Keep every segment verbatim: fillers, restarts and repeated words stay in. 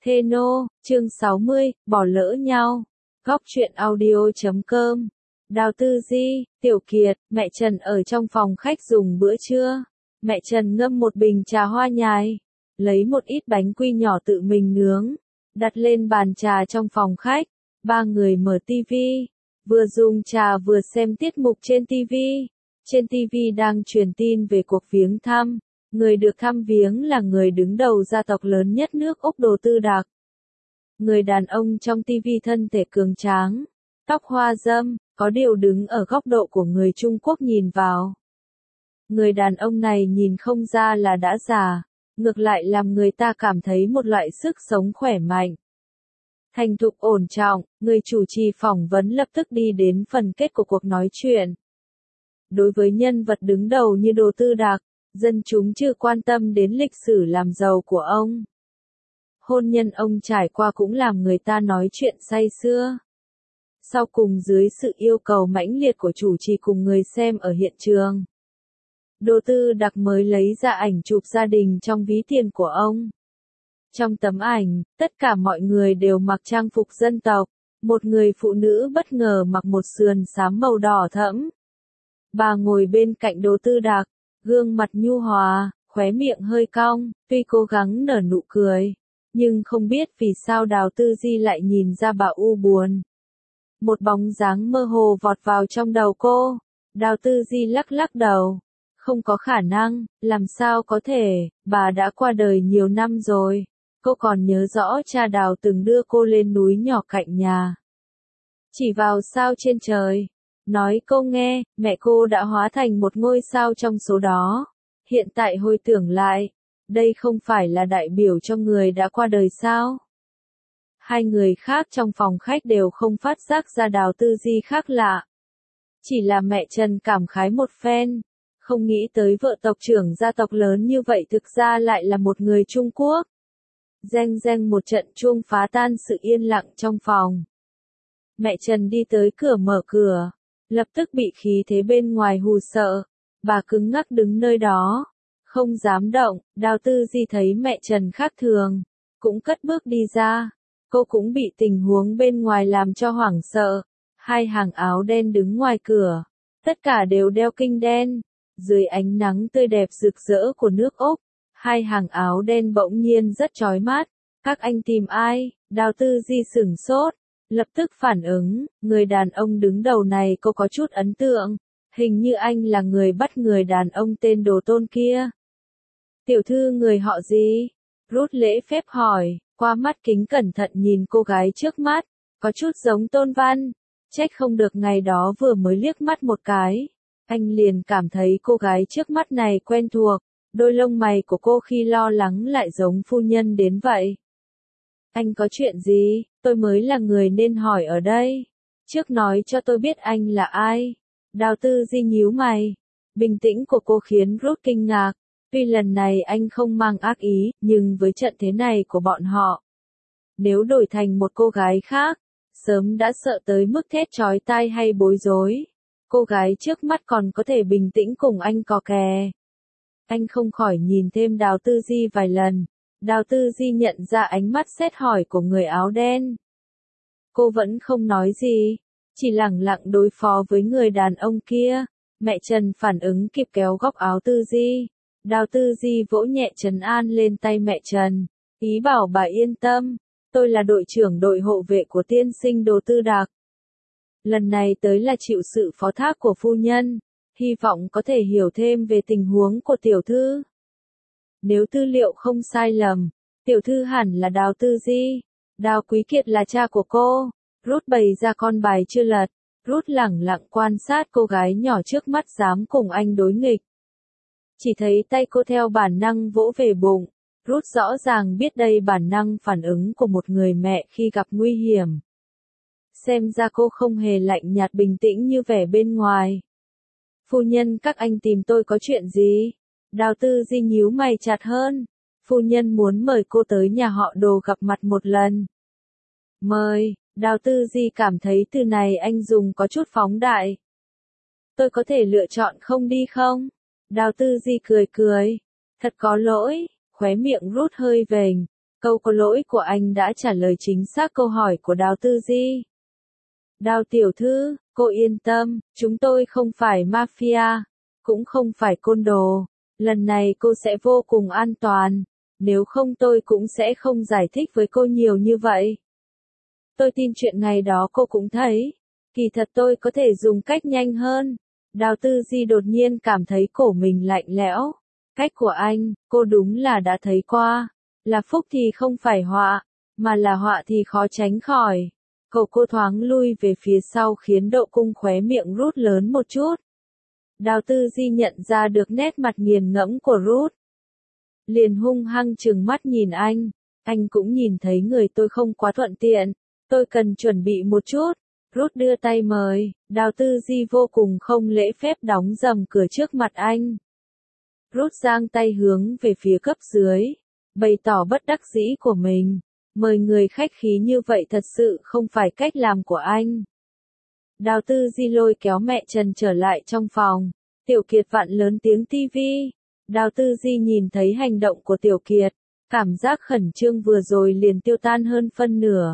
Thê nô, chương sáu mươi, bỏ lỡ nhau. Góc truyện audio chấm com. Đào Tư Di, Tiểu Kiệt, mẹ Trần ở trong phòng khách dùng bữa trưa. Mẹ Trần ngâm một bình trà hoa nhài, lấy một ít bánh quy nhỏ tự mình nướng, đặt lên bàn trà trong phòng khách. Ba người mở tivi, vừa dùng trà vừa xem tiết mục trên tivi. Trên tivi đang truyền tin về cuộc viếng thăm. Người được thăm viếng là người đứng đầu gia tộc lớn nhất nước Úc Đồ Tư Đạc. Người đàn ông trong tivi thân thể cường tráng, tóc hoa râm, có điều đứng ở góc độ của người Trung Quốc nhìn vào. Người đàn ông này nhìn không ra là đã già, ngược lại làm người ta cảm thấy một loại sức sống khỏe mạnh. Thành thục ổn trọng, người chủ trì phỏng vấn lập tức đi đến phần kết của cuộc nói chuyện. Đối với nhân vật đứng đầu như Đồ Tư Đạc, dân chúng chưa quan tâm đến lịch sử làm giàu của ông. Hôn nhân ông trải qua cũng làm người ta nói chuyện say sưa. Sau cùng dưới sự yêu cầu mãnh liệt của chủ trì cùng người xem ở hiện trường, Đồ Tư Đạc mới lấy ra ảnh chụp gia đình trong ví tiền của ông. Trong tấm ảnh, tất cả mọi người đều mặc trang phục dân tộc, một người phụ nữ bất ngờ mặc một sườn xám màu đỏ thẫm. Bà ngồi bên cạnh Đồ Tư Đạc, gương mặt nhu hòa, khóe miệng hơi cong, tuy cố gắng nở nụ cười, nhưng không biết vì sao Đào Tư Di lại nhìn ra bà u buồn. Một bóng dáng mơ hồ vọt vào trong đầu cô. Đào Tư Di lắc lắc đầu. Không có khả năng, làm sao có thể, bà đã qua đời nhiều năm rồi. Cô còn nhớ rõ cha Đào từng đưa cô lên núi nhỏ cạnh nhà, chỉ vào sao trên trời, nói cô nghe, mẹ cô đã hóa thành một ngôi sao trong số đó. Hiện tại hồi tưởng lại, đây không phải là đại biểu cho người đã qua đời sao? Hai người khác trong phòng khách đều không phát giác ra Đào Tư Di khác lạ. Chỉ là mẹ Trần cảm khái một phen, không nghĩ tới vợ tộc trưởng gia tộc lớn như vậy thực ra lại là một người Trung Quốc. Reng reng một trận chuông phá tan sự yên lặng trong phòng. Mẹ Trần đi tới cửa mở cửa, lập tức bị khí thế bên ngoài hù sợ. Bà cứng ngắc đứng nơi đó, không dám động. Đào Tư Di thấy mẹ Trần khác thường, cũng cất bước đi ra. Cô cũng bị tình huống bên ngoài làm cho hoảng sợ. Hai hàng áo đen đứng ngoài cửa, tất cả đều đeo kinh đen. Dưới ánh nắng tươi đẹp rực rỡ của nước Úc, hai hàng áo đen bỗng nhiên rất chói mắt. Các anh tìm ai? Đào Tư Di sửng sốt, lập tức phản ứng, người đàn ông đứng đầu này cô có chút ấn tượng. Hình như anh là người bắt người đàn ông tên Đồ Tôn kia. Tiểu thư người họ gì? Rút lễ phép hỏi, qua mắt kính cẩn thận nhìn cô gái trước mắt, có chút giống Tôn Văn. Trách không được ngày đó vừa mới liếc mắt một cái, anh liền cảm thấy cô gái trước mắt này quen thuộc. Đôi lông mày của cô khi lo lắng lại giống phu nhân đến vậy. Anh có chuyện gì? Tôi mới là người nên hỏi ở đây. Trước nói cho tôi biết anh là ai. Đào Tư Di nhíu mày. Bình tĩnh của cô khiến Ruth kinh ngạc. Tuy lần này anh không mang ác ý, nhưng với trận thế này của bọn họ, nếu đổi thành một cô gái khác, sớm đã sợ tới mức thét chói tai hay bối rối. Cô gái trước mắt còn có thể bình tĩnh cùng anh cò kè. Anh không khỏi nhìn thêm Đào Tư Di vài lần. Đào Tư Di nhận ra ánh mắt xét hỏi của người áo đen. Cô vẫn không nói gì, chỉ lẳng lặng đối phó với người đàn ông kia. Mẹ Trần phản ứng kịp kéo góc áo Tư Di. Đào Tư Di vỗ nhẹ trấn an lên tay mẹ Trần, ý bảo bà yên tâm. Tôi là đội trưởng đội hộ vệ của tiên sinh Đồ Tư Đạc. Lần này tới là chịu sự phó thác của phu nhân, hy vọng có thể hiểu thêm về tình huống của tiểu thư. Nếu tư liệu không sai lầm, tiểu thư hẳn là Đào Tư Di. Đào Quý Kiệt là cha của cô. Ruth bày ra con bài chưa lật. Ruth lẳng lặng quan sát cô gái nhỏ trước mắt dám cùng anh đối nghịch. Chỉ thấy tay cô theo bản năng vỗ về bụng. Ruth rõ ràng biết đây bản năng phản ứng của một người mẹ khi gặp nguy hiểm. Xem ra cô không hề lạnh nhạt bình tĩnh như vẻ bên ngoài. Phu nhân, các anh tìm tôi có chuyện gì? Đào Tư Di nhíu mày chặt hơn. Phu nhân muốn mời cô tới nhà họ Đồ gặp mặt một lần. Mời, Đào Tư Di cảm thấy từ này anh dùng có chút phóng đại. Tôi có thể lựa chọn không đi không? Đào Tư Di cười cười. Thật có lỗi, khóe miệng Ruth hơi vểnh. Câu có lỗi của anh đã trả lời chính xác câu hỏi của Đào Tư Di. Đào tiểu thư, cô yên tâm, chúng tôi không phải mafia, cũng không phải côn đồ. Lần này cô sẽ vô cùng an toàn, nếu không tôi cũng sẽ không giải thích với cô nhiều như vậy. Tôi tin chuyện ngày đó cô cũng thấy, kỳ thật tôi có thể dùng cách nhanh hơn. Đào Tư Di đột nhiên cảm thấy cổ mình lạnh lẽo. Cách của anh, cô đúng là đã thấy qua. Là phúc thì không phải họa, mà là họa thì khó tránh khỏi. Cậu cô thoáng lui về phía sau khiến độ cung khóe miệng Ruth lớn một chút. Đào Tư Di nhận ra được nét mặt nghiền ngẫm của Ruth. Liền hung hăng trừng mắt nhìn anh. Anh cũng nhìn thấy người tôi không quá thuận tiện. Tôi cần chuẩn bị một chút. Ruth đưa tay mời. Đào Tư Di vô cùng không lễ phép đóng rầm cửa trước mặt anh. Ruth giang tay hướng về phía cấp dưới. Bày tỏ bất đắc dĩ của mình. Mời người khách khí như vậy thật sự không phải cách làm của anh. Đào Tư Di lôi kéo mẹ Trần trở lại trong phòng. Tiểu Kiệt vặn lớn tiếng tivi. Đào Tư Di nhìn thấy hành động của Tiểu Kiệt. Cảm giác khẩn trương vừa rồi liền tiêu tan hơn phân nửa.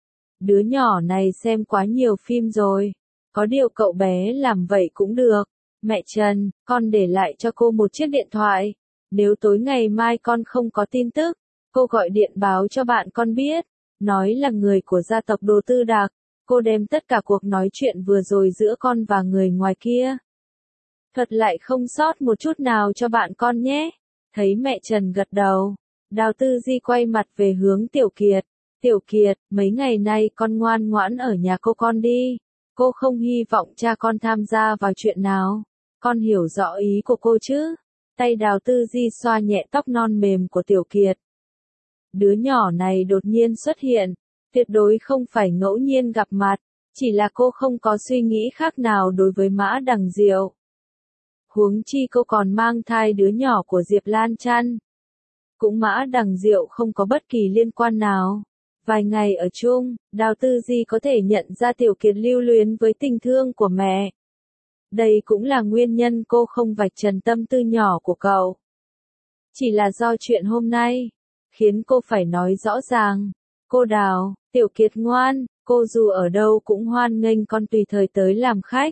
Đứa nhỏ này xem quá nhiều phim rồi. Có điều cậu bé làm vậy cũng được. Mẹ Trần, con để lại cho cô một chiếc điện thoại. Nếu tối ngày mai con không có tin tức, cô gọi điện báo cho bạn con biết. Nói là người của gia tộc Đồ Tư Đạc. Cô đem tất cả cuộc nói chuyện vừa rồi giữa con và người ngoài kia. Thuật lại không sót một chút nào cho bạn con nhé. Thấy mẹ Trần gật đầu. Đào Tư Di quay mặt về hướng Tiểu Kiệt. Tiểu Kiệt, mấy ngày nay con ngoan ngoãn ở nhà cô con đi. Cô không hy vọng cha con tham gia vào chuyện nào. Con hiểu rõ ý của cô chứ? Tay Đào Tư Di xoa nhẹ tóc non mềm của Tiểu Kiệt. Đứa nhỏ này đột nhiên xuất hiện. Tuyệt đối không phải ngẫu nhiên gặp mặt. Chỉ là cô không có suy nghĩ khác nào đối với Mã Đằng Diệu. Huống chi cô còn mang thai đứa nhỏ của Diệp Lan Chăn. Cũng Mã Đằng Diệu không có bất kỳ liên quan nào. Vài ngày ở chung, Đào Tư Di có thể nhận ra Tiểu Kiệt lưu luyến với tình thương của mẹ. Đây cũng là nguyên nhân cô không vạch trần tâm tư nhỏ của cậu. Chỉ là do chuyện hôm nay, khiến cô phải nói rõ ràng. Cô Đào, Tiểu Kiệt ngoan, cô dù ở đâu cũng hoan nghênh con tùy thời tới làm khách.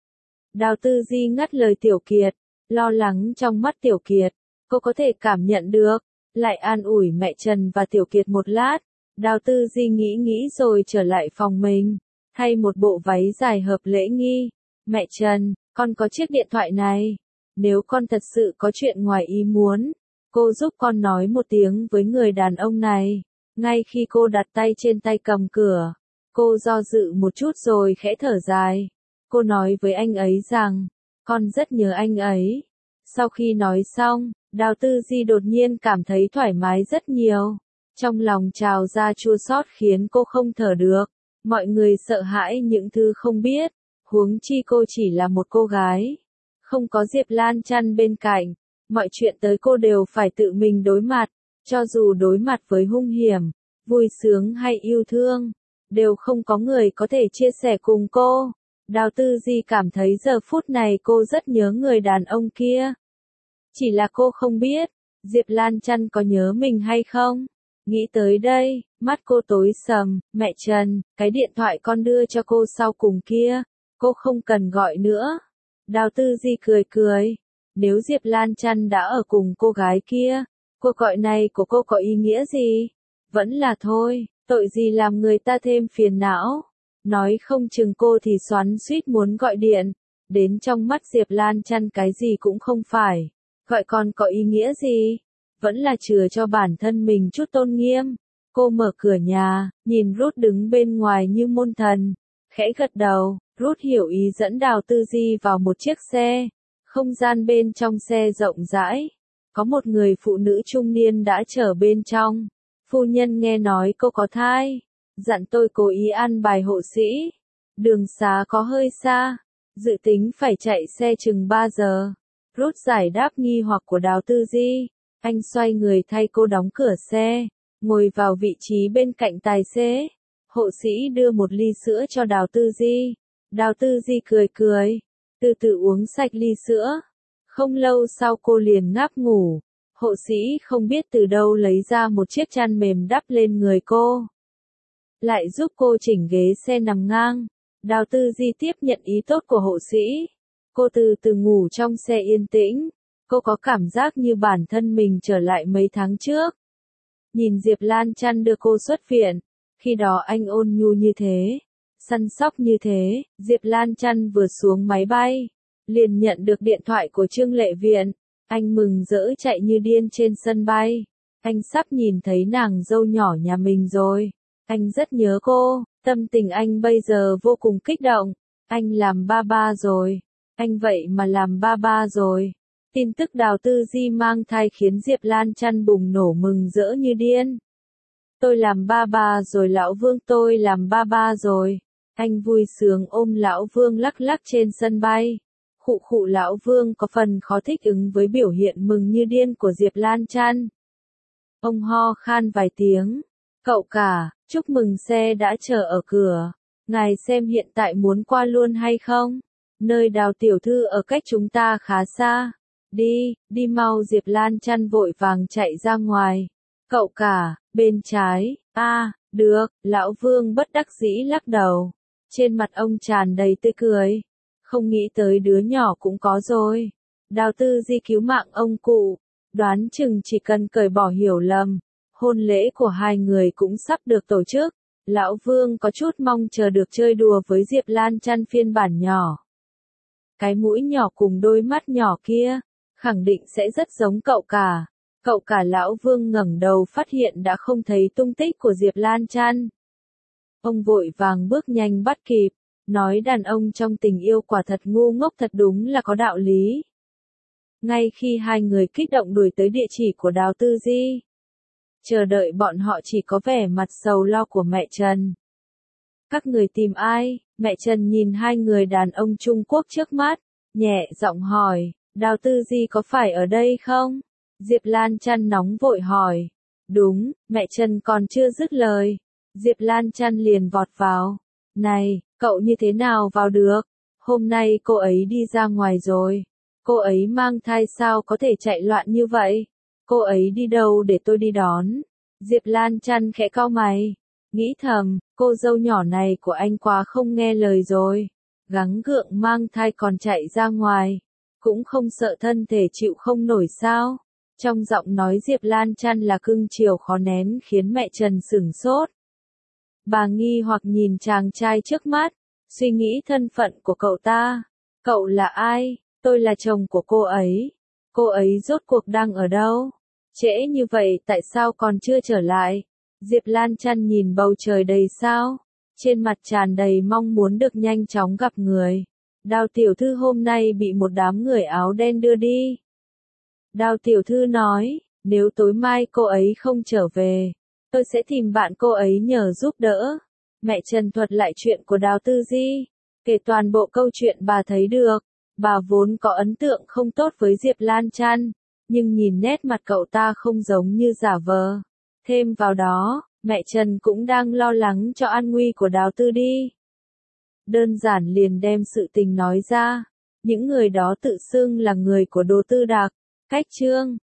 Đào Tư Di ngắt lời Tiểu Kiệt, lo lắng trong mắt Tiểu Kiệt, cô có thể cảm nhận được, lại an ủi mẹ Trần và Tiểu Kiệt một lát. Đào Tư Di nghĩ nghĩ rồi trở lại phòng mình, thay một bộ váy dài hợp lễ nghi. Mẹ Trần, con có chiếc điện thoại này. Nếu con thật sự có chuyện ngoài ý muốn, cô giúp con nói một tiếng với người đàn ông này. Ngay khi cô đặt tay trên tay cầm cửa, cô do dự một chút rồi khẽ thở dài. Cô nói với anh ấy rằng, con rất nhớ anh ấy. Sau khi nói xong, Đào Tư Di đột nhiên cảm thấy thoải mái rất nhiều. Trong lòng trào ra chua xót khiến cô không thở được. Mọi người sợ hãi những thứ không biết. Huống chi cô chỉ là một cô gái. Không có Diệp Lan Chăn bên cạnh. Mọi chuyện tới cô đều phải tự mình đối mặt. Cho dù đối mặt với hung hiểm, vui sướng hay yêu thương, đều không có người có thể chia sẻ cùng cô. Đào Tư Di cảm thấy giờ phút này cô rất nhớ người đàn ông kia. Chỉ là cô không biết, Diệp Lan Chăn có nhớ mình hay không? Nghĩ tới đây, mắt cô tối sầm. Mẹ Trần, cái điện thoại con đưa cho cô sau cùng kia, cô không cần gọi nữa. Đào Tư Di cười cười. Nếu Diệp Lan Chăn đã ở cùng cô gái kia, cuộc gọi này của cô có ý nghĩa gì? Vẫn là thôi, tội gì làm người ta thêm phiền não. Nói không chừng cô thì xoắn xuýt muốn gọi điện. Đến trong mắt Diệp Lan Chăn cái gì cũng không phải. Gọi còn có ý nghĩa gì? Vẫn là chừa cho bản thân mình chút tôn nghiêm. Cô mở cửa nhà, nhìn Ruth đứng bên ngoài như môn thần. Khẽ gật đầu, Ruth hiểu ý dẫn Đào Tư Di vào một chiếc xe. Không gian bên trong xe rộng rãi. Có một người phụ nữ trung niên đã chờ bên trong. Phu nhân nghe nói cô có thai. Dặn tôi cố ý ăn bài hộ sĩ. Đường xá có hơi xa. Dự tính phải chạy xe chừng ba giờ. Ruth giải đáp nghi hoặc của Đào Tư Di. Anh xoay người thay cô đóng cửa xe. Ngồi vào vị trí bên cạnh tài xế. Hộ sĩ đưa một ly sữa cho Đào Tư Di. Đào Tư Di cười cười. Từ từ uống sạch ly sữa. Không lâu sau cô liền ngáp ngủ. Hộ sĩ không biết từ đâu lấy ra một chiếc chăn mềm đắp lên người cô. Lại giúp cô chỉnh ghế xe nằm ngang. Đào Tư Di tiếp nhận ý tốt của hộ sĩ. Cô từ từ ngủ trong xe yên tĩnh. Cô có cảm giác như bản thân mình trở lại mấy tháng trước. Nhìn Diệp Lan Chăn đưa cô xuất viện. Khi đó anh ôn nhu như thế, săn sóc như thế. Diệp Lan Chăn vừa xuống máy bay, liền nhận được điện thoại của Trương Lệ Viện. Anh mừng rỡ chạy như điên trên sân bay. Anh sắp nhìn thấy nàng dâu nhỏ nhà mình rồi. Anh rất nhớ cô. Tâm tình anh bây giờ vô cùng kích động. Anh làm ba ba rồi. Anh vậy mà làm ba ba rồi. Tin tức Đào Tư Di mang thai khiến Diệp Lan Chăn bùng nổ mừng rỡ như điên. Tôi làm ba ba rồi lão Vương, tôi làm ba ba rồi. Anh vui sướng ôm lão Vương lắc lắc trên sân bay. Khụ khụ, lão Vương có phần khó thích ứng với biểu hiện mừng như điên của Diệp Lan Chăn. Ông ho khan vài tiếng. Cậu cả, chúc mừng, xe đã chờ ở cửa. Ngài xem hiện tại muốn qua luôn hay không? Nơi Đào tiểu thư ở cách chúng ta khá xa. Đi, đi mau. Diệp Lan Chăn vội vàng chạy ra ngoài. Cậu cả, bên trái. A, à, được. Lão Vương bất đắc dĩ lắc đầu. Trên mặt ông tràn đầy tươi cười. Không nghĩ tới đứa nhỏ cũng có rồi. Đào Tư Di cứu mạng ông cụ. Đoán chừng chỉ cần cởi bỏ hiểu lầm, hôn lễ của hai người cũng sắp được tổ chức. Lão Vương có chút mong chờ được chơi đùa với Diệp Lan Chăn phiên bản nhỏ. Cái mũi nhỏ cùng đôi mắt nhỏ kia, khẳng định sẽ rất giống cậu cả. Cậu cả. Lão Vương ngẩng đầu phát hiện đã không thấy tung tích của Diệp Lan Chăn. Ông vội vàng bước nhanh bắt kịp, nói đàn ông trong tình yêu quả thật ngu ngốc, thật đúng là có đạo lý. Ngay khi hai người kích động đuổi tới địa chỉ của Đào Tư Di, chờ đợi bọn họ chỉ có vẻ mặt sầu lo của mẹ Trần. Các người tìm ai? Mẹ Trần nhìn hai người đàn ông Trung Quốc trước mắt, nhẹ giọng hỏi, Đào Tư Di có phải ở đây không? Diệp Lan Chăn nóng vội hỏi. Đúng. Mẹ Trần còn chưa dứt lời, Diệp Lan Chăn liền vọt vào. Này, cậu như thế nào vào được? Hôm nay cô ấy đi ra ngoài rồi. Cô ấy mang thai sao có thể chạy loạn như vậy? Cô ấy đi đâu để tôi đi đón? Diệp Lan Chăn khẽ cau mày, nghĩ thầm, cô dâu nhỏ này của anh quá không nghe lời rồi. Gắng gượng mang thai còn chạy ra ngoài, cũng không sợ thân thể chịu không nổi sao? Trong giọng nói Diệp Lan Chăn là cưng chiều khó nén khiến mẹ Trần sửng sốt. Bà nghi hoặc nhìn chàng trai trước mắt, suy nghĩ thân phận của cậu ta. Cậu là ai? Tôi là chồng của cô ấy. Cô ấy rốt cuộc đang ở đâu? Trễ như vậy tại sao còn chưa trở lại? Diệp Lan Chăn nhìn bầu trời đầy sao, trên mặt tràn đầy mong muốn được nhanh chóng gặp người. Đào tiểu thư hôm nay bị một đám người áo đen đưa đi. Đào tiểu thư nói, nếu tối mai cô ấy không trở về, tôi sẽ tìm bạn cô ấy nhờ giúp đỡ. Mẹ Trần thuật lại chuyện của Đào Tư Di, kể toàn bộ câu chuyện bà thấy được. Bà vốn có ấn tượng không tốt với Diệp Lan Chăn, nhưng nhìn nét mặt cậu ta không giống như giả vờ. Thêm vào đó, mẹ Trần cũng đang lo lắng cho an nguy của Đào Tư Đi. Đơn giản liền đem sự tình nói ra. Những người đó tự xưng là người của Đồ Tư Đạc. Cách chương